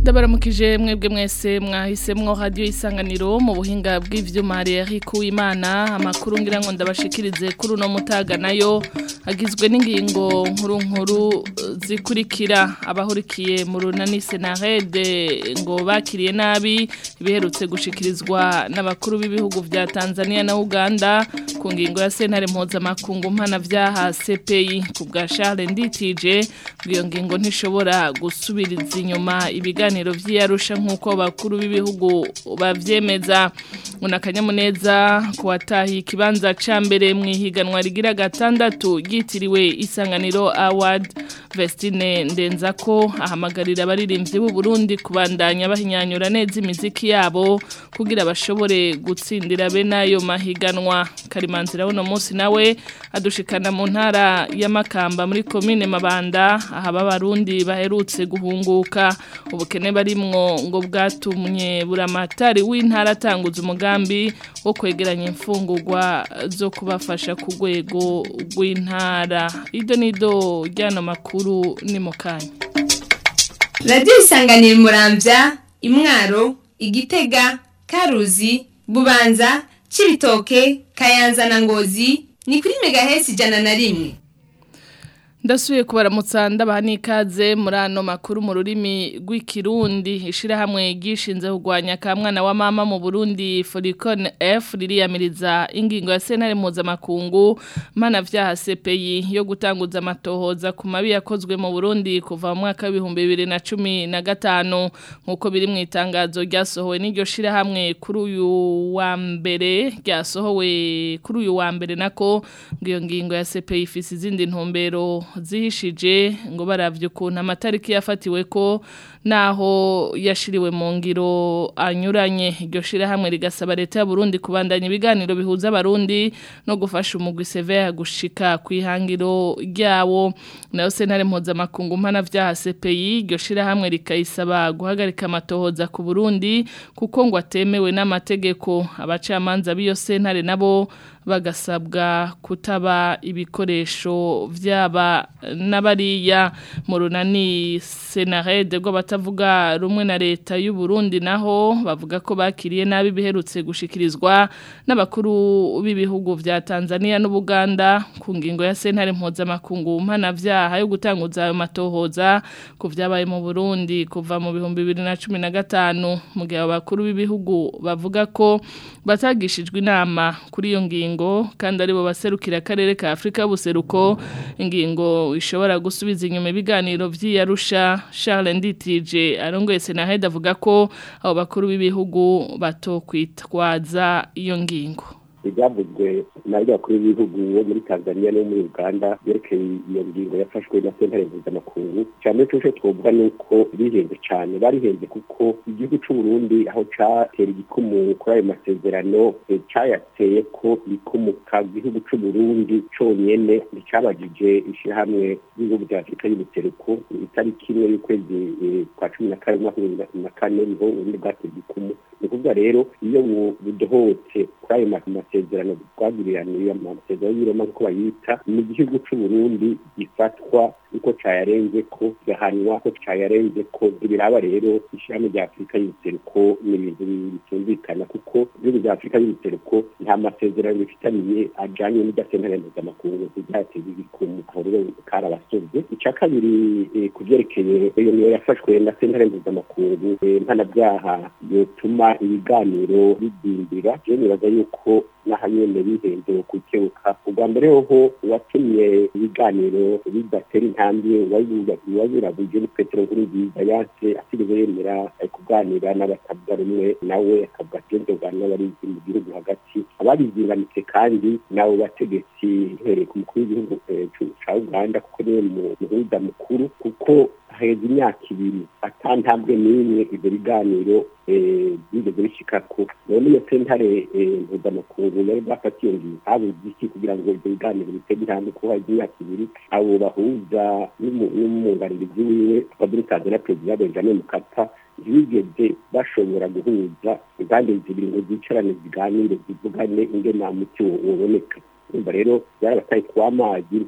Ndabaramukije mwebwe mwese mwahisemwo radio isanganiro mu buhinga bw'ivyuma hari kuwimana amakuru ngira ngo ndabashikirize kuri uno mutaga nayo agizwe n'ingingo nkuru zikurikira abahurikiye mu runani Senarede ngo bakiriye nabi biherutse gushikirizwa n'abakuru b'ibihugu vya Tanzania na Uganda ku ngingo ya sentare mpuzamakungu mpanavyaha CPI ku bwa Charles Nditije iyo ngingo ntishobora gusubiriza inyuma ibiganiro vy'Arusha nkuko bakuru b'ibihugu bavyemeza unakanyamuneza kuwatahi kibanza ca mbere mwihiganwa rigira gatandatu gitiriwe Isanganiro Award Vestine Ndenzako ahamagarira abaririmbyi b'u Burundi kubandanya bahinyanyura neza imiziki yabo kugira bashobore gutsindira be nayo mahiganwa Karimanzira uno munsi nawe adushikana mu ntara ya Makamba muri commune Mabanda aha b'abarundi baherutse guhunguka ubukene barimwo ngo bwatumye buramatari w'intara atanguza umugambi wo kwegeranya imfungurwa zo kubafasha ku rwego rw'intara ido nido ryano makuru ni mukanya Radio Isanganiro Muramvya Imwaro Igitega Karuzi Bubanza Cibitoke Kayanza na Ngozi ni kuri megahesi 101 Ndasubiye kubaramutsa ndabaha n'ikaze muri ano makuru mu rurimi rw'ikirundi ishirahamwe gishinze kugwanya kamwana wa mama mu Burundi Foricon F ririyamiriza ingingo ya sentare mpuzamakungu mpanavyaha CPI yo gutanguza amatohoza ku mabi yakozwe mu Burundi kuva mu mwaka wa 2015 nkuko biri mu itangazo ryasohowe n'iryo shirahamwe kuri uyu wa mbere nako ngiyo ngingo ya CPI ifise izindi ntumbero zihishije ngo baravye ukuntu amatariki yafatiwe ko naho yashiriwe mu ngiro anyuranye iryo shirahamwe rigasaba leta ya Burundi kubandanya ibiganiro bihuza abarundi no gufasha umugwi severe gushika kwihangiro ryawo nayo sentare mpuzamakungu mpanavyaha CPI iryo shirahamwe rikayisaba guhagarika amatohoza ku Burundi kuko ngo atemewe n'amategeko abacamanza biyo sentare nabo bagasabwa kutaba ibikoresho vyaba n'abariya mu runani Senarede rwo batavuga rumwe na leta y'u Burundi naho bavuga ko bakiriye nabi biherutse gushikirizwa n'abakuru b'ibihugu vya Tanzania n'Ubuganda ku ngingo ya sentare mpuzamakungu mpanavyaha yo gutanguza ayo matohoza ku vyabaye mu Burundi kuva mu 2015 mu gihe abakuru b'ibihugu bavuga ko batagishijwe inama kuri iyo ngingo kandi aribo baserukira akarere ka Afrika y'ubuseruko ingingo ishobora gusubiza inyuma ibiganiro vy'Arusha Charles Nditije arongoye Senarede avuga ko abo bakuru b'ibihugu batokwitwaza iyo ngingo ibyavuzwe n'abakuru b'ibihugu bo muri Tanzania no muri Uganda yerekeye iyo ngingo yafashwe na sentare mpuzamakungu cyane cyo twovuga nuko bihenze cyane barihenze kuko igihugu cy'u Burundi aho catera igikumu kuri ayo masezerano cyayateye ko ikomuka igihugu cy'u Burundi cyonyene cyabajije ishirahamwe y'ibihugu bya Afrika y'ubuseruko itariki imwe y'ukwezi kwa 14 mwaka wa 2024 niho ubundi bwateye igikumu ni kuvuga rero iyo budohotse kuri ayo masezerano twagiraniye amasezerano y'Iroma ko bayita mu gihugu cy'u Burundi gifatwa uko cayarenze ko gahanwa ko cayarenze ko biraba rero ishami rya Afrika y'ubuseruko n'ibintu bitumvikana kuko ibihugu bya Afrika y'ubuseruko nta masezerano bifitaniye ajanye n'idasentare mpuzamakungu byateye ibikumu aho rero karabasovye ica kabiri kuvyerekeye iyo niyo yafashwe na sentare mpuzamakungu mpanavyaha yotuma ibiganiro bidindira je nibaza yuko nahanyene bihenze kukebuka ubwa mbere ho watumye ibiganiro bidatera intambwe wabirabuje ni Petero Nkurunziza yaje asigeze yemera kuganira n'abatavuga rumwe nawe akavuga n'abari mu gihugu hagati ababiziranitse kandi nabo bategetsi hereye ku mukuru w'igihugu ca Uganda kuko niwe muhuza mukuru kuko haheze imyaka ibiri atantambwe n'imwe ibyo biganiro bigeze bishikako none iyo sentare mpuzamakungu yari bafatiye ngiye habuze iki kugira ngo ibyo biganiro bitege intambwe kuko haheze imyaka ibiri abo bahuza n'umwunganizi wiwe Fabrice na Perezida Benjamin Mkapa ntibigeze bashobora guhuza impande zibiri ngo zicarane ziganire zivugane ingene umuti woboneka rero byarabataye kwa mazi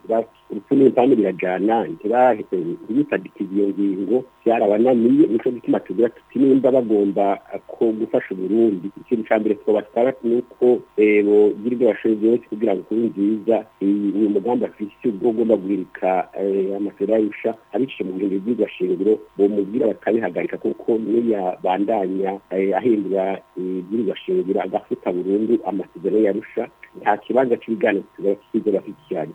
urupfu n'impande birajana ntibahise ntibitadikiza iyo ngingo byarabananiye nico gituma tugira tuti nimba bagomba ko gufasha Burundi ikintu ca mbere twabasaba nuko bogira ibyo bashoboye byose kugira ngo kuri nziza uyu mugambi afise ubwo ugomba guhirika amasezerano y'Arusha abiciye mu bihinduro by'igashingiro bomubwira bakabihagarika kuko niya bandanya ahindura iby'igashingiro agafuta Burundi amasezerano y'Arusha nta kibanza cy'ibiganiro kizo bafitiye.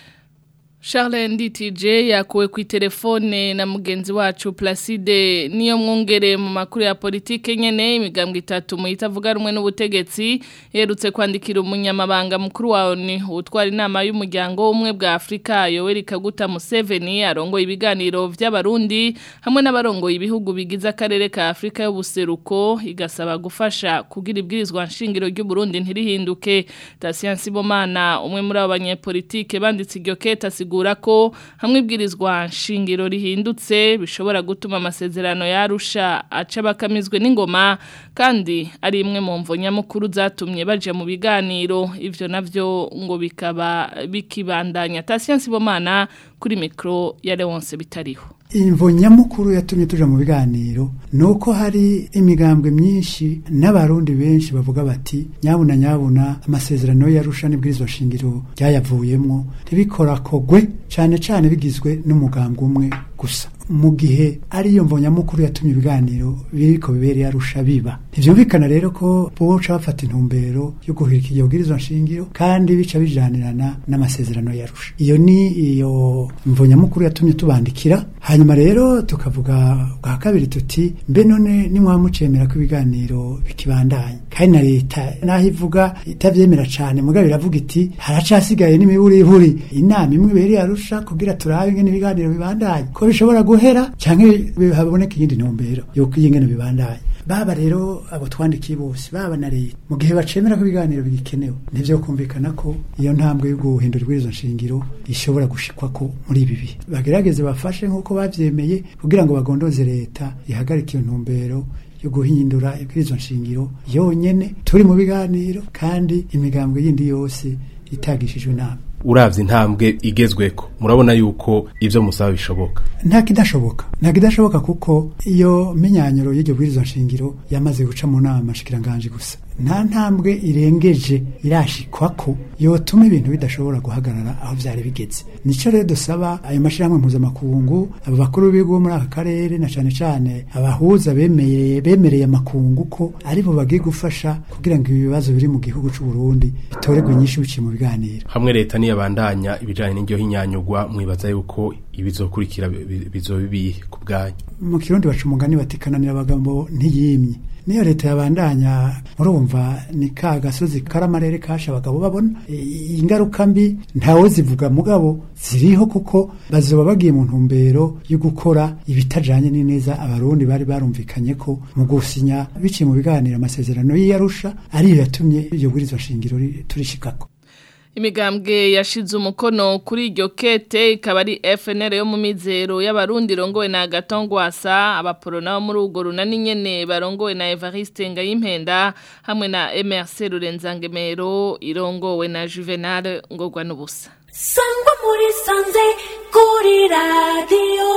Charles Nditije yakuwe ku telefone na mugenzi wacu Placide niyo mwongere mu makuru ya politike nyene imigambwe itatu mu itavuga rumwe n'ubutegetsi yerutse kwandikira umunyamabanga mukuru wa ONU utwara inama y'umuryango umwe bwa Afrika Yoweri Kaguta Museveni arongoye ibiganiro vy'abarundi hamwe n'abarongoye ibihugu bigize akarere ka Afrika y'ubuseruko igasaba gufasha kugira ibwirizwa nshingiro ry'u Burundi ntirihinduke. Tasian Sibomana umwe muri abo banyepolitike banditse iryo keta ko hamwe ibwirizwa nshingiro rihindutse bishobora gutuma amasezerano y'Arusha aca bakamizwe n'ingoma kandi ari imwe mu mvo nyamukuru zatumye baje mu biganiro ivyo navyo ngo bikaba bikibandanya. Tasian Sibomana kuri mikro ya Leonce Bitariho. Imvo nyamukuru yatumye tuja mu biganiro nuko hari imigambwe myinshi n'abarundi benshi bavuga bati nyabuna amasezerano y'Arusha n'ibwirizwa shingiro byayavuyemwo ntibikora kogwe cane bigizwe n'umugambwe umwe gusa mu gihe ari iyo mvo nyamukuru yatumye ibiganiro biriko bibereye Arusha biba ntivyumvikana rero ko boca bafata intumbero yo guhirika iyo bwirizwa nshingiro kandi bica bijanirana n'amasezerano y'Arusha. Iyo ni iyo mvo nyamukuru yatumye tubandikira hanyuma rero tukavuga bwa kabiri tuti mbe none ni mwamucemera ko ibiganiro bikibandanya kandi na leta naho ivuga itavyemera cane mugabo iravuga iti haracasigaye n'imiburiburi inama imwe ibereye Arusha kugira turabe ingene ibiganiro bibandanya ko bishobora guhera canke haboneka iyindi ntumbero yo ingene bibandanya. Baba rero abo twandikiye bose baba na leta mu gihe bacemera ko ibiganiro bigikenewe nivyo kumvikana ko iyo ntambwe yo guhindura ibwirizwa nshingiro ishobora gushikwa ko muri ibi bihe bagerageze bafashe nkuko bavyemeye kugira ngo bagondoze leta ihagarike iyo ntumbero yo guhindura ibwirizwa nshingiro yonyene turi mu biganiro kandi imigambwe yindi yose itagishijwe inama. Uravye intambwe igezweko murabona yuko ivyo musaba bishoboka? Nta kidashoboka kuko iyo menyanyoro y'iryo bwirizwa nshingiro yamaze guca mu nama shikiranganje gusa nta ntambwe irengeje irashikwako yotuma ibintu bidashobora guhagarara aho vyari bigeze. Nico rero dusaba ayo mashirahamwe mpuzamakungu abo bakuru b'ibigo muri aka karere na cane abahuza bemereye amakungu ko aribo bagiye gufasha kugira ngo ibibazo biri mu gihugu c'u Burundi bitoregwe nyinshi biciye mu biganiro. Hamwe leta niyabandanya ibijanye n'iryo hinyanyugwa mwibaza yuko ibizokurikira bizobibiye ku bwanyu? Mu Kirundi baca umugani batikananira abagambo ntiyimye. Niyo leta yabandanya murumva ni ka gasozi karamarere kasha abagabo babona ingaruka mbi ntawe zivuga mugabo ziriho kuko bazoba bagiye mu ntumbero yo gukora ibitajanye neza abarundi bari barumvikanye ko mu gusinya biciye mu biganiro amasezerano y'Arusha ari yatumye iyo bwirizwa shingiro turishikako. Imigambwe yashize umukono kuri iryo kete ikaba ari FNL yo mu mizero y'abarundi rongowe na Gatongwasa abaporona muri ugo runani nyene barongowe na Evariste Ngayimpenda hamwe na MRC Rurenzangemero irongowe na Juvenal Ngogwa n'ubusa. Sangwa muri sanze kuri radio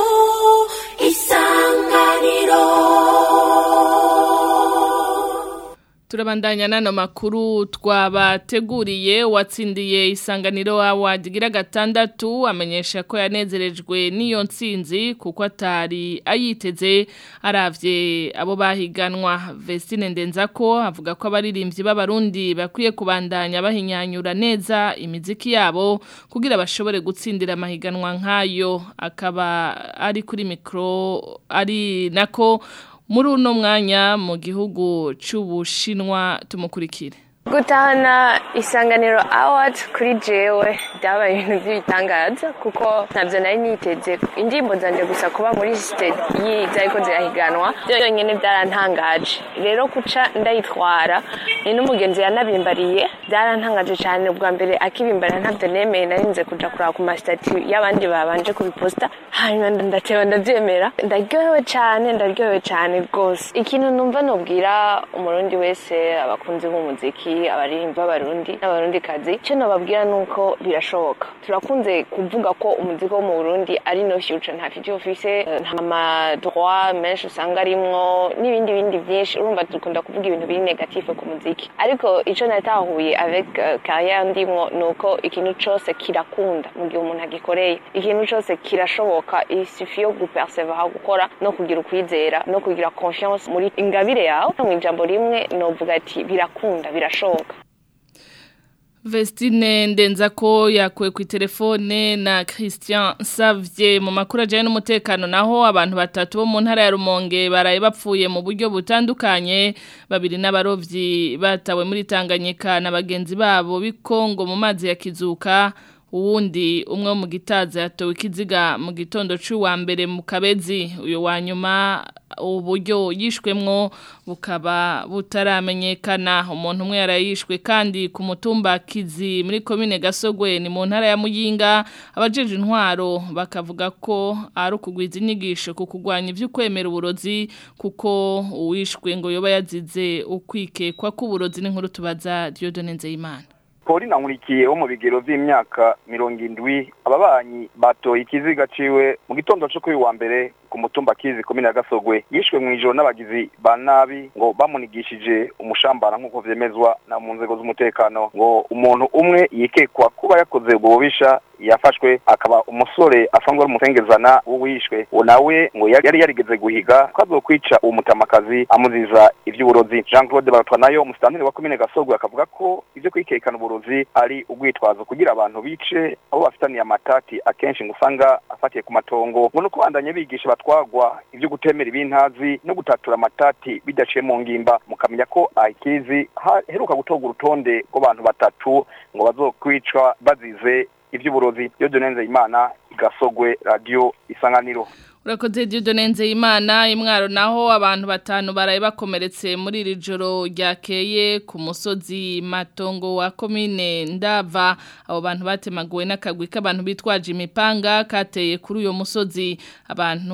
Isanganiro. Turabandanya nano makuru twabateguriye watsindiye Isanganiro Award gira gatandatu amenyesha ko yanezerejwe n'iyo ntsinzi kuko atari ayiteze aravye abo bahiganwa. Vestine Ndenzako avuga ko abaririmbyi b'abarundi bakwiye kubandanya bahinyanyura neza imiziki yabo kugira bashobore gutsindira amahiganwa nkayo. Akaba ari kuri mikro ari nako muri uno mwanya mu gihugu c'Ubushinwa tumukurikire. Gutahana Isanganiro Award kuri jewe byabaye ibintu by'itangaza kuko ntabyo nari niteze. Indirimbo zanje gusa kuba muri stage y'izariko zirahiganwa byo nyene byarantangaje. Rero kuca ndayitwara ni n'umugenzi yanabimbariye byarantangaje cyane. Ubwa mbere akibimbara ntabyo nemeye narinze kuja kuraba ku mastati y'abandi babanje kubiposta hanyuma ndatewe ndabyemera. Ndaryohewe cyane gose. Ikintu numva nobwira umurundi wese abakunzi b'umuziki umuziki abaririmbyi b'abarundi n'abarundikazi icyo nababwira nuko birashoboka turakunze kuvuga ko umuziki wo mu Burundi ari no future nta future ufise nta madroit menshi usanga arimwo n'ibindi byinshi urumva dukunda kuvuga ibintu biri negative ku muziki ariko icyo natahuye avec carrière ndimwo nuko ikintu cyose kirakunda mu gihe umuntu agikoreye ikintu cyose kirashoboka isuffit yo gupersevera gukora no kugira ukwizera no kugira confiance muri ingabire yawe mu ijambo rimwe novuga ati birakunda birashoboka. Vestine Ndenzako yakuwe ku telefone na Christian Savye mu makuru ajanye n'umutekano naho abantu batatu bo mu ntara ya Rumonge baraye bapfuye mu buryo butandukanye babiri n'abarovyi batawe muri Tanganyika na bagenzi babo bikongo mu mazi ya Kizuka uwundi umwe mu gitaza yatowe ikiziga mu gitondo cy'uwa mbere mu Kabezi uyo wanyuma uburyo yishwemwo bukaba butaramenyekana umuntu umwe yarayishwe kandi ku mutumba Kizi muri commune Gasogwe ni mu ntara ya Muyinga abajeje intwaro bakavuga ko ari ukugwiza inyigisho ku kugwanya ivy'ukwemera uburozi kuko uwishwe ngo yoba yazize ukwikekwa k'uburozi n'inkuru tubaza Dieudonne Nzeyimana. Paulina Nkurikiye wo mu bigero vy'imyaka 70 ababanyi batoye ikiziga ciwe mu gitondo cyo kuri wa mbere ku mutumba Kizi komine ya Gasogwe yishwe mu ijoro n'abagizi ba nabi ngo bamunigishije umushambara nk'uko vyemezwa na mu nzego z'umutekano ngo umuntu umwe yikekwa kuba yakoze ubwo bubisha yafashwe akaba umusore asanzwe ari umutengezana w'uwishwe nawe ngo yari yarigeze guhiga ko azokwica uwo mutamakazi amuziza ivy'uburozi. Jean Claude Baratwanayo umustanteri wa komine Gasogwe akavuga ko ivyo kwikekana uburozi ari ugwitwazo kugira abantu bice abo bafitaniye amatati akenshi ngusanga afatiye ku matongo ngo nuko bandanye bigisha batwagwa ivyo gutemera ibintazi no gutatura amatati bidaciye mu ngimba mukamenya ko Kizi heruka gutoga urutonde rw'abantu batatu ngo bazokwicwa bazize ivy'uburozi. Dieudonne Nzeyimana Gasogwe Radio Isanganiro. Urakoze Dieudonne Nzeyimana imwaro naho abantu batanu baraye bakomeretse muri iri joro ryakeye ku musozi Matongo wa commune Ndava abo bantu batemaguwe n'akagwi k'abantu bitwaje imipanga kateye kuri uyo musozi abantu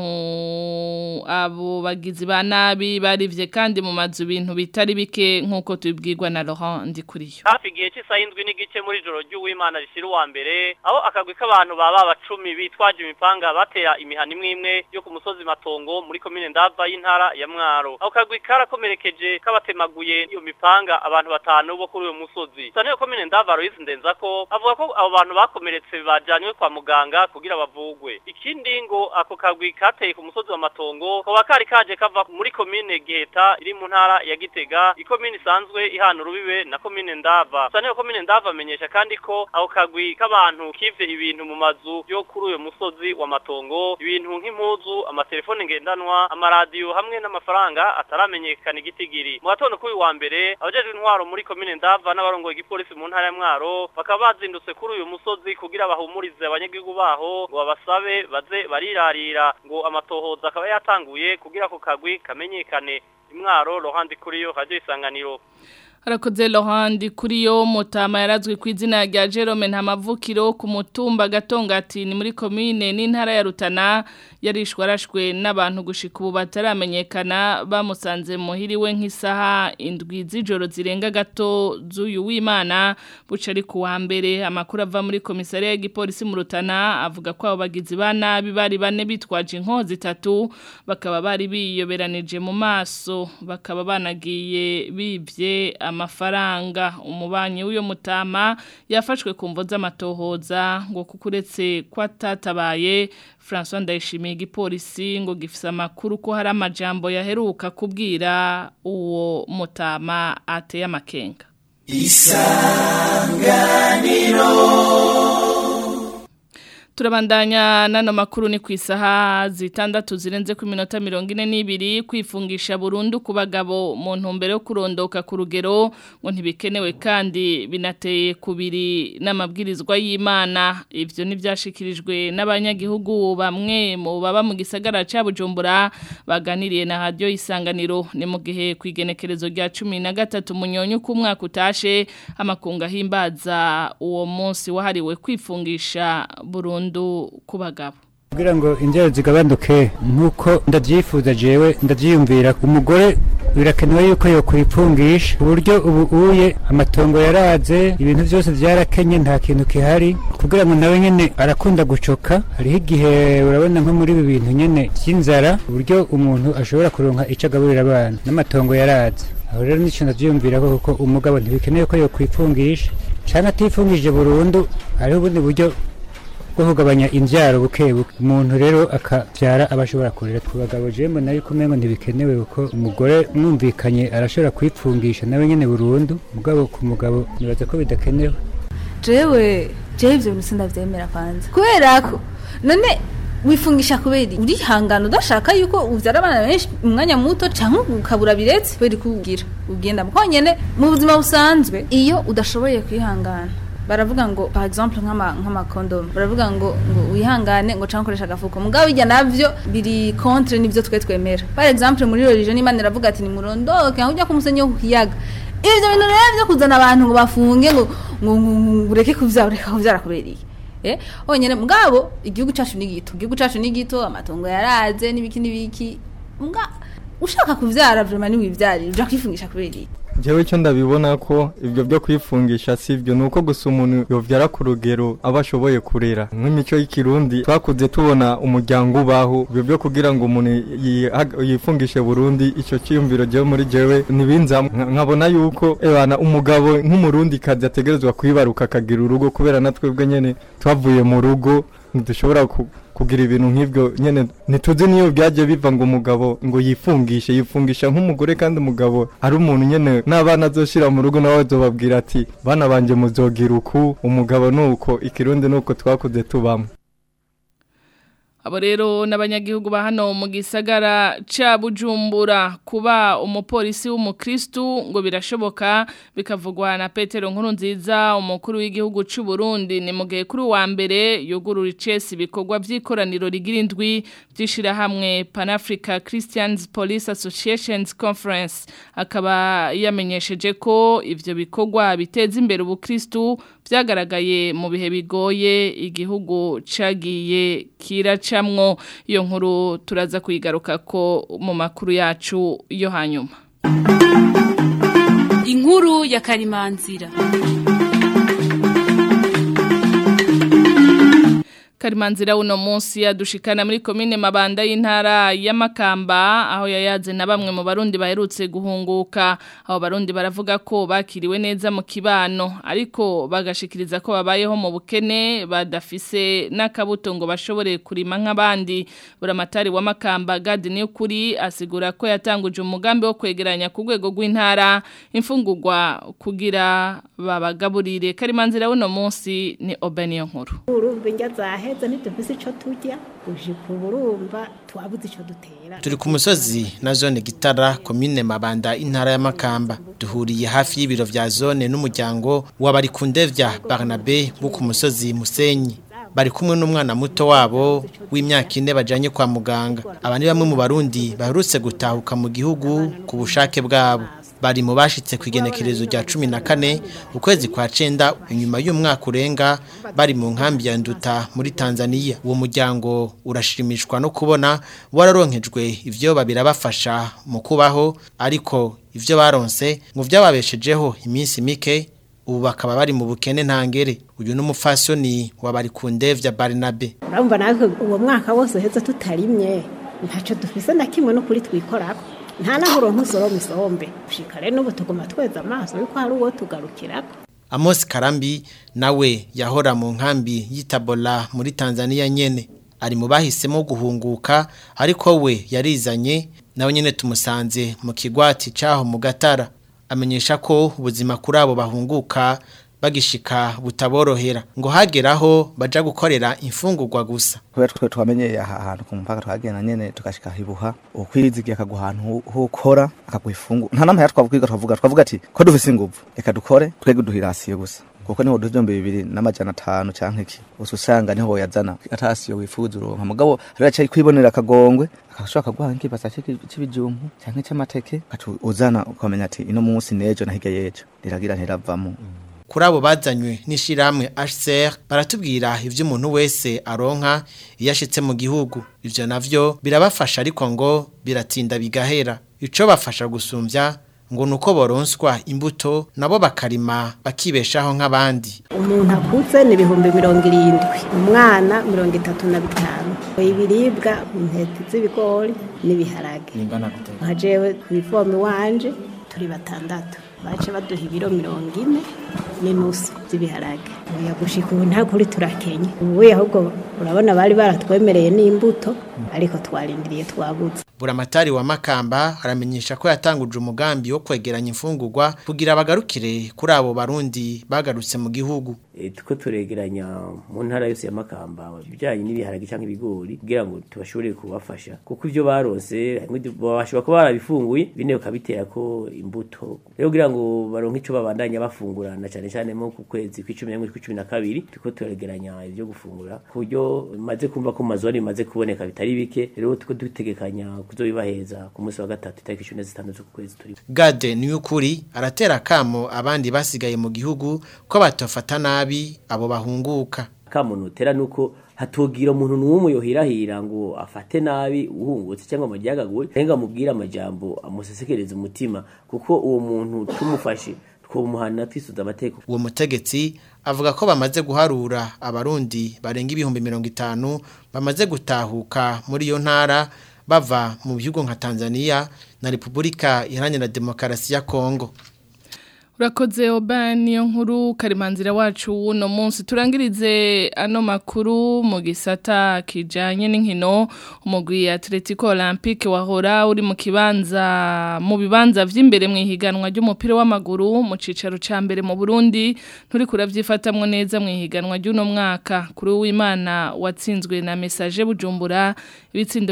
abo bagizi ba nabi barivye kandi mu mazu ibintu bitari bike nkuko tubibwirwa na Laurent Ndikuriyo. Hafi gihe cy'isayindwi n'igice muri joro ry'uwimana rishira wa mbere aho akagwi k'abantu baba 10 bitwaje imipanga batera imihana imwe yo ku musozi Matongo muri commune Ndava y'intara ya Mwaro aho kagwi karakomerekeje kabatemaguye iyo mipanga abantu batanu bo kuri uyo musozi sane commune Ndava Aloys Ndenzako avuga ko abo bantu bakomeretse bajanywe kwa muganga kugira bavugwe. Ikindi ngo ako kagwi kateye ku musozi wa Matongo ko bakari kaje kava muri commune Giheta iri mu ntara ya Gitega ikomine isanzwe ihana urubibe na commune Ndava sane commune Ndava amenyesha kandi ko ako kagwi k'abantu kivye ibintu mu mazu yo kuri uyo musozi wa Matongo ibintu nk'impuzu amatelefone ngendanwa amaradiyo hamwe n'amafaranga ataramenyekana igitigiri. Mu gatondo kuri wa mbere abajeje intwaro muri commune Ndava n'abarongoye igipolisi mu ntara ya Mwaro bakaba bazindutse kuri uyu musozi kugira bahumurize abanyagihugu baho ngo babasabe baze barirarira ngo amatohoza akaba yatanguye kugira ko kagwi kamenyekane. Imwaro Laurent Ndikuriyo Radio Isanganiro. Harakoze Laurent Kuriyo mutama yarazwi ku izina rya Jerome Ntamavukiro ku mutumba Gatongati ni muri commune n'intara ya Rutana yarishwe arashwe n'abantu gushika ubu bataramenyekana bamusanze muhiriwe nk'isaha 7 z'ijoro zirenga gato z'uyu w'Imana buca ari ku wa mbere. Amakuru ava muri komisariya y'igipolisi mu Rutana avuga ko abo bagizi ba nabi bari bane bitwaje inkozi 3 bakaba bari biyoberanije mu maso bakaba banagiye bivye amafaranga. Umubanyi w'uyo mutama yafashwe ku mvo z'amatohoza ngo kukuretse kwatatabaye. François Ndayishimiye igipolisi ngo gifise amakuru ko hari amajambo yaheruka kubwira uwo mutama ateye amakenga. Isanganiro turabandanya nano makuru ni kwisaha 6 zirenze ku minota 42 kwifungisha burundu ku bagabo mu ntumbero yo kurondoka ku rugero ngo ntibikenewe kandi binateye kubiri n'amabwirizwa y'Imana. Ivyo nivyashikirijwe n'abanyagihugu bamwe mu baba mu gisagara ca Bujumbura baganiriye na Radio Isanganiro ni mu gihe kwigenekerezo rya 13 munyonyo ku mwaka utashe amakunga himbaza uwo munsi wahariwe kwifungisha burundu ku bagabo kugira ngo indero zigabanduke nkuko ndavyifuza jewe ndavyiyumvira umugore birakenewe yuko yo kwipungisha uburyo ubuye amatongo yaraze ibintu byose byarakenye nta kintu kihari kugira ngo nawe nyene arakunda gucoka hariho igihe urabona nko muri ibi bintu nyene by'inzara uburyo umuntu ashobora kuronka ico agaburira abana n'amatongo yaraze aho rero nico ndavyumvira kuko umugabo ntibikenewe ko yo kwipungisha cyane atifungije burundu hariho ubundi buryo bwo kugabanya imbyaro bukebuke umuntu rero akabyara abashobora kurera twabagabo jembo nayo kumengo ntibikenewe uko umugore mwumvikanye arashobora kwipfungisha nawe nyene burundu mugabo ku mugabo nibaza ko bidakenewe jewe ivyo bintu sindavyemera kwanza kubera ko none wifungisha kubera urihangana udashaka yuko uvyara abana benshi umwanya muto canke ukabura biretse kubera kugira ugenda mukonyene mu buzima busanzwe iyo udashoboye kwihangana baravuga ngo par exemple nk'ama condom baravuga ngo wihangane ngo cankoresha agafuko mugabo bijya navyo biri contre nivyo twemera par exemple muri religion Imana iravuga ati ni murondoke aho ujya kumusenye ku kiyaga ivyo bintu rero byo kuzana abantu ngo bafunge ngo ureke kuvyara kubera iki onyene mugabo igihugu cacu ni gito amatongo yaraze n'ibiki ushaka kuvyara vraiment ni wivyarira uja kwifungisha kubera iki jewe cyo ndabibona ko ibyo byo kwifungisha sivyo nuko gusa umuntu yovyara ku rugero abashoboye kurera nk'imico y'ikirundi twakuze tubona umuryango ubaho ibyo byo kugira ngo umuntu yifungishe Burundi ico cyiyumviro jewe muri jewe nibinza nkabona yuko ebana umugabo nk'umurundi kazi ategerezwa kwibaruka akagira urugo kubera natwebwe nyene twavuye mu rugo ntidushobora kugira ibintu nk'ibyo nyene nituzi niyo byaje biva ngo umugabo ngo yifungisha nk'umugore kandi umugabo ari umuntu nyene n'abana azoshira mu rugo nawe azobabwira ati bana banje muzogira uku umugabo nuko ikirundi nuko twakuze tubamo abo rero n'abanyagihugu ba hano mu gisagara ca Bujumbura kuba umupolisi w'umukristu ngo birashoboka bikavugwa na Petero Nkurunziza umukuru w'igihugu c'u Burundi ni mugihe kuri wa mbere yugurura icesi bikorwa by'ikoraniro rigira indwi byishira hamwe Pan Africa Christians Police Associations Conference akaba yamenyesheje ko ivyo bikorwa biteza imbere ubukristu byagaragaye mu bihe bigoye igihugu cagiye kiracamwo iyo nkuru turaza kuyigaruka ko mu makuru yacu yo hanyuma inkuru ya Karimanzira Karimanzira uno munsi yadushikana muri komine Mabanda y'intara ya Makamba aho yayaze na bamwe mu barundi baherutse guhunguka aho barundi baravuga ko bakiriwe neza mu kibano ariko bagashikiriza ko babayeho mu bukene badafise n'akabuto ngo bashobore kurima nk'abandi buramatari wa Makamba Gadi niyo kuri asigura ko yatanguje umugambi wo kwegeranya ku rwego rw'intara imfungurwa kugira babagaburire Karimanzira uno munsi ni Obeniyo nkuru heza ntitufise ico turya uje kuburumba twabuze ico dutera turi ku musozi na zone Gitara komine Mabanda intara ya Makamba duhuriye hafi y'ibiro vya zone n'umuryango w'abari kundevya Barnabe bo ku musozi Musenyi bari kumwe n'umwana muto wabo w'imyaka 4 bajanye kwa muganga abandi bamwe mu barundi baherutse gutahuka mu gihugu ku bushake bwabo bari mu bashitse kwigenekerezo rya 14 ukwezi kwa 9 inyuma y'umwaka urenga bari mu nkambi ya Nduta muri Tanzania uwo muryango urashimishwa no kubona wararonkejwe ivyo babirabafasha mu kubaho ariko ivyo baronse ngo vyababeshejeho iminsi mike ubu bakaba bari mu bukene ntangere uyu n'umufasoni wabari kundevya Barnabe urumva natwe uwo mwaka wose heza tutarimye ntaco dufise na kimwe no kuri twikorako nta nahuro nkusoro misombe ushikare n'ubu tugoma tweza amaso yuko hari uwo tugarukirako Amos Karambi nawe yahora mu nkambi y'Itabola muri Tanzania nyene ari mu bahisemo guhunguka ariko we yarizanye nawe nyene tumusanze mu kigwati caho mu Gatara amenyesha ko ubuzima kuri abo bahunguka bagishika butaborohera ngo hageraho baja gukorera imfungurwa gusa kubera twe twamenyeye ahantu ku mpaka twagenda nyene tukashika hibuha ukwizigiye akaguhantu hokora akagufungu nta namwe yatwabwiga twavuga ati ko dufise inguvu reka dukore twege duhirasiye gusa kuko niho duzombe 2,500 canke iki ususanga niho yazana atasiyo wifuza uronka mugabo riracaye kwibonera akagongwe akashaka guhanki basa cy'ibijumpu canke cy'amateke katu uzana ukamenya ati ino munsi nejo nahiga yejo riragira ntiravamo kuri abo bazanywe n'ishiramwe HCR baratubwira ivyo umuntu wese aronka iyo ashitse mu gihugu ivyo navyo birabafasha ariko ngo biratinda bigahera ico bafasha gusumbya ngo nuko boronswa imbuto nabo bakarima bakibeshaho nk'abandi. Umuntu akuze ni 70, umwana 35. Ibiribwa intete z'ibigori n'ibiharage. Nka jewe kw'ivomi wanje turi 6. Bace baduha ibiro 40 n'inusu z'ibiharage. Yagushika ubu nta kuri turakenye. Ubu ahubwo urabona bari baratwemereye n'imbuto ariko twarindiriye twabuze. Buramatari wa Makamba aramenyesha ko yatanguje umugambi wo kwegeranya imfungurwa kugira bagarukire kuri abo barundi bagarutse mu gihugu. Tuko turegeranya mu ntara yose ya Makamba bijanye n'ibiharage canke ibigori kugira ngo tubashobore kubafasha kuko ivyo baronse bashobora kuba barabifunguye bine ukabitera ko imbuto rero kugira ngo baronke ico babandanya bafungurana cyane cyane mu kwezi kwa 11 tuko turegeranya ivyo gufungura kuburyo maze kumva ko mazori maze kuboneka bitari bike rero tuko dutegekanya kuzobibaheza ku munsi wa gatatu itariki 16 z'ukwezi turi. Gade Niyukuri aratera kamo abandi basigaye mu gihugu ko batofata nabi abo bahunguka. Kamuntu tera nuko hatogira umuntu n'umwe yohirahira ngo afate nabi uhungutse cyangwa amajyagaguye renga mubwira amajambo amusesekereza umutima kuko uwo muntu tumufashe twumuhana twisuza amateko. Uwo mutegetsi avuga ko bamaze guharura abarundi barenga 50 bamaze gutahuka muri iyo ntara bava mu bihugu nka Tanzania na Republika Iharanira Demokarasi ya Kongo. Urakoze Obani yo nkuru karimanzira wacu uno munsi turangirize ano makuru mu gisata kijanye n'inkino umugwi Atletico Olympique wahora uri mu bibanza vy'imbere mu ihiganwa ry'umupira w'amaguru mu cicaro ca mbere mu Burundi nturi kuravyifatamwe neza mu ihiganwa ry'uno mwaka kuri w'Imana watsinzwe na Message Bujumbura ibitsindo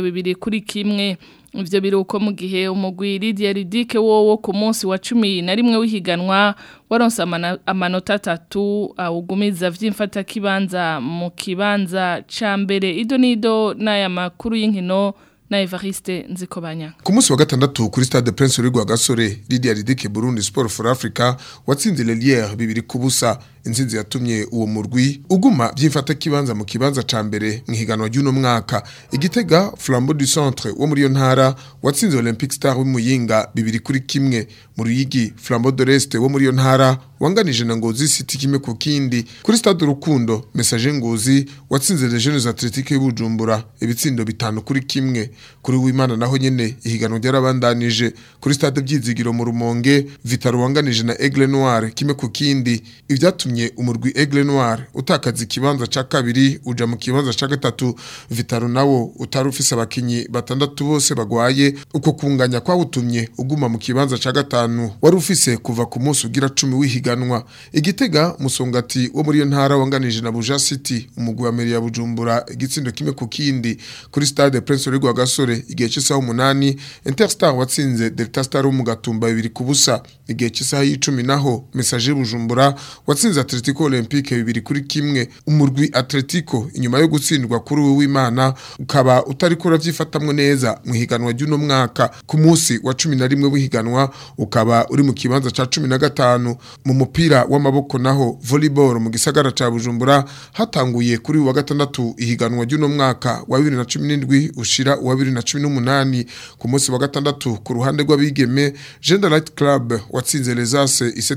2-1. Ivyo biruko mu gihe umugwi Lydia Ridike wowo ku munsi wa 11 w'ihiganwa waronse amanota 3 awugumiza vy'imfata kibanza mu kibanza ca mbere idonido n'aya makuru y'inkino na Evariste Nzikobanya. Ku munsi wa gatandatu kuri Stade Prince Rugwa Gasore Lydia Ridike Burundi Sport for Africa watsinze Lelière 2-0. Inzinzi yatumye uwo murwi uguma byimfata kibanza mu kibanza ca mbere mu higanwa ry'uno mwaka. Igitega Flambeau du Centre wo muri yo ntara watsinze Olympic Star w'Imuyinga 2-1. Mu Ruyigi Flambeau de l'Est wo muri yo ntara wanganije na Ngozi City kimwe ku kindi. Kuri Stade Rukundo Message Ngozi watsinze Les Jeunes Athletiques y'Ubujumbura ibitsindo 5-1. Kuri w'Imana naho nyene ihiganwa ryarabandanije. Kuri Stade Byizigiro mu Rumonge Vitaro wanganije na Aigle Noir kimwe ku kindi. Ivyatumye umurwi Aigle Noir utakaza ikibanza ca kabiri uja mu kibanza ca gatatu. Vitaro nawo utarufise abakinyi batandatu bose bagwaye uko kunganya kwa utumye uguma mu kibanza ca gatanu wari ufise kuva ku munsi ugira 10 w'ihiganwa. Igitega Musongati wo muri yo ntara wanganije na Buja City umugwi wa Meri ya Bujumbura igitsindo kimwe ku kindi. Kuri Stade Prince Rugwa Gasore igihe cy'isaha 8 Interstar watsinze Delta Star mu Gatumba 2-0. Igihe cy'isaha 10 naho Message Bujumbura watsinze Atletico Olympique 2-1. Umurwi Atletico inyuma yo gutsindwa kuri w'Imana ukaba utari kuravyifatamwe neza mu higanwa ry'uno mwaka. Ku munsi wa 11 w'ihiganwa ukaba uri mu kibanza ca 15. Mu mupira w'amaboko naho volleyball mu gisagara ca Bujumbura hatanguye kuri wa gatandatu ihiganwa ry'uno mwaka wa 2017 ushira wa 2018. Ku munsi wa gatandatu ku ruhande rw'abigeme Gender Light Club watsinze Les As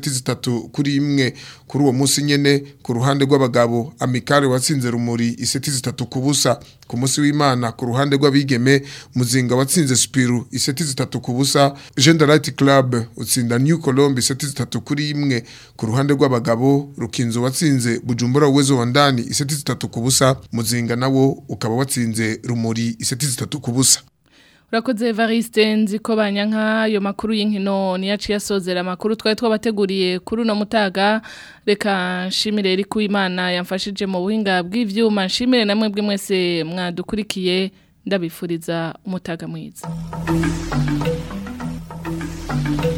3-1. Kuri uwo munsi nyene ku ruhande rw'abagabo Amikare watsinze Rumuri 3-0. Ku munsi w'Imana ku ruhande rw'abigeme Muzinga watsinze Spiru 3-0. Gender Light Club utsinda New Colombe 3-1. Ku ruhande rw'abagabo Rukinzo watsinze Bujumbura Uwezo wa Ndani 3-0. Muzinga nawo ukaba watsinze Rumuri 3-0. Urakoze Evariste Nzikobanya nk'ayo makuru y'inkino niyaciye asozera makuru twari twabateguriye kuri uno mutaga. Reka nshimire eri ku Imana yamfashije mu buhinga bw'ivyuma, nshimire namwe bwe mwese mwadukurikiye, ndabifuriza umutaga mwiza.